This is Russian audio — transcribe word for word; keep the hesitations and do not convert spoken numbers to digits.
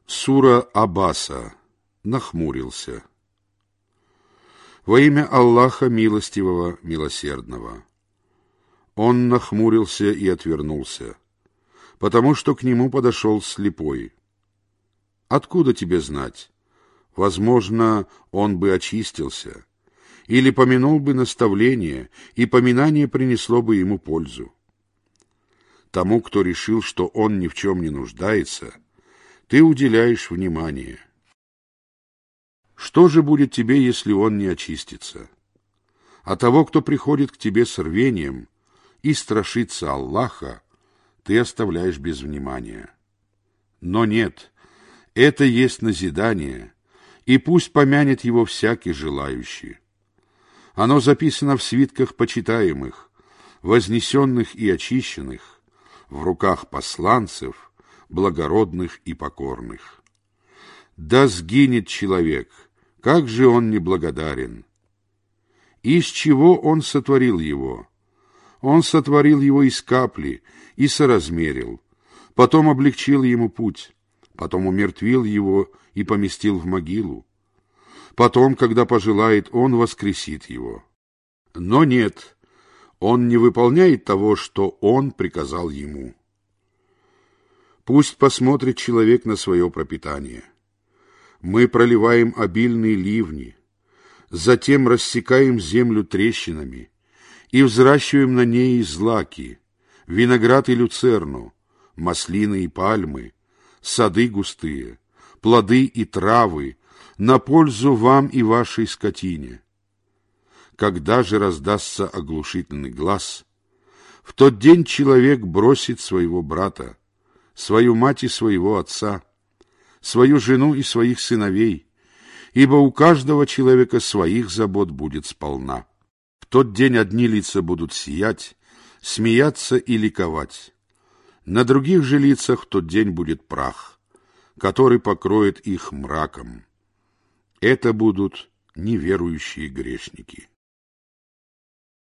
Сура Абаса. Нахмурился. Во имя Аллаха Милостивого, Милосердного. Он нахмурился и отвернулся, потому что к нему подошел слепой. Откуда тебе знать? Возможно, он бы очистился, или помянул бы наставление, и поминание принесло бы ему пользу. Тому, кто решил, что он ни в чем не нуждается, ты уделяешь внимание. Что же будет тебе, если он не очистится? А того, кто приходит к тебе с рвением и страшится Аллаха, ты оставляешь без внимания. Но нет, это есть назидание, и пусть помянет его всякий желающий. Оно записано в свитках почитаемых, вознесенных и очищенных, в руках посланцев, благородных и покорных. Да сгинет человек, как же он неблагодарен! Из чего он сотворил его? Он сотворил его из капли и соразмерил, потом облегчил ему путь, потом умертвил его и поместил в могилу. Потом, когда пожелает, он воскресит его. Но нет, он не выполняет того, что он приказал ему. Пусть посмотрит человек на свое пропитание. Мы проливаем обильные ливни, затем рассекаем землю трещинами и взращиваем на ней злаки, виноград и люцерну, маслины и пальмы, сады густые, плоды и травы, на пользу вам и вашей скотине. Когда же раздастся оглушительный глас, в тот день человек бросит своего брата, свою мать и своего отца, свою жену и своих сыновей, ибо у каждого человека своих забот будет сполна. В тот день одни лица будут сиять, смеяться и ликовать. На других же лицах в тот день будет прах, который покроет их мраком. Это будут неверующие грешники.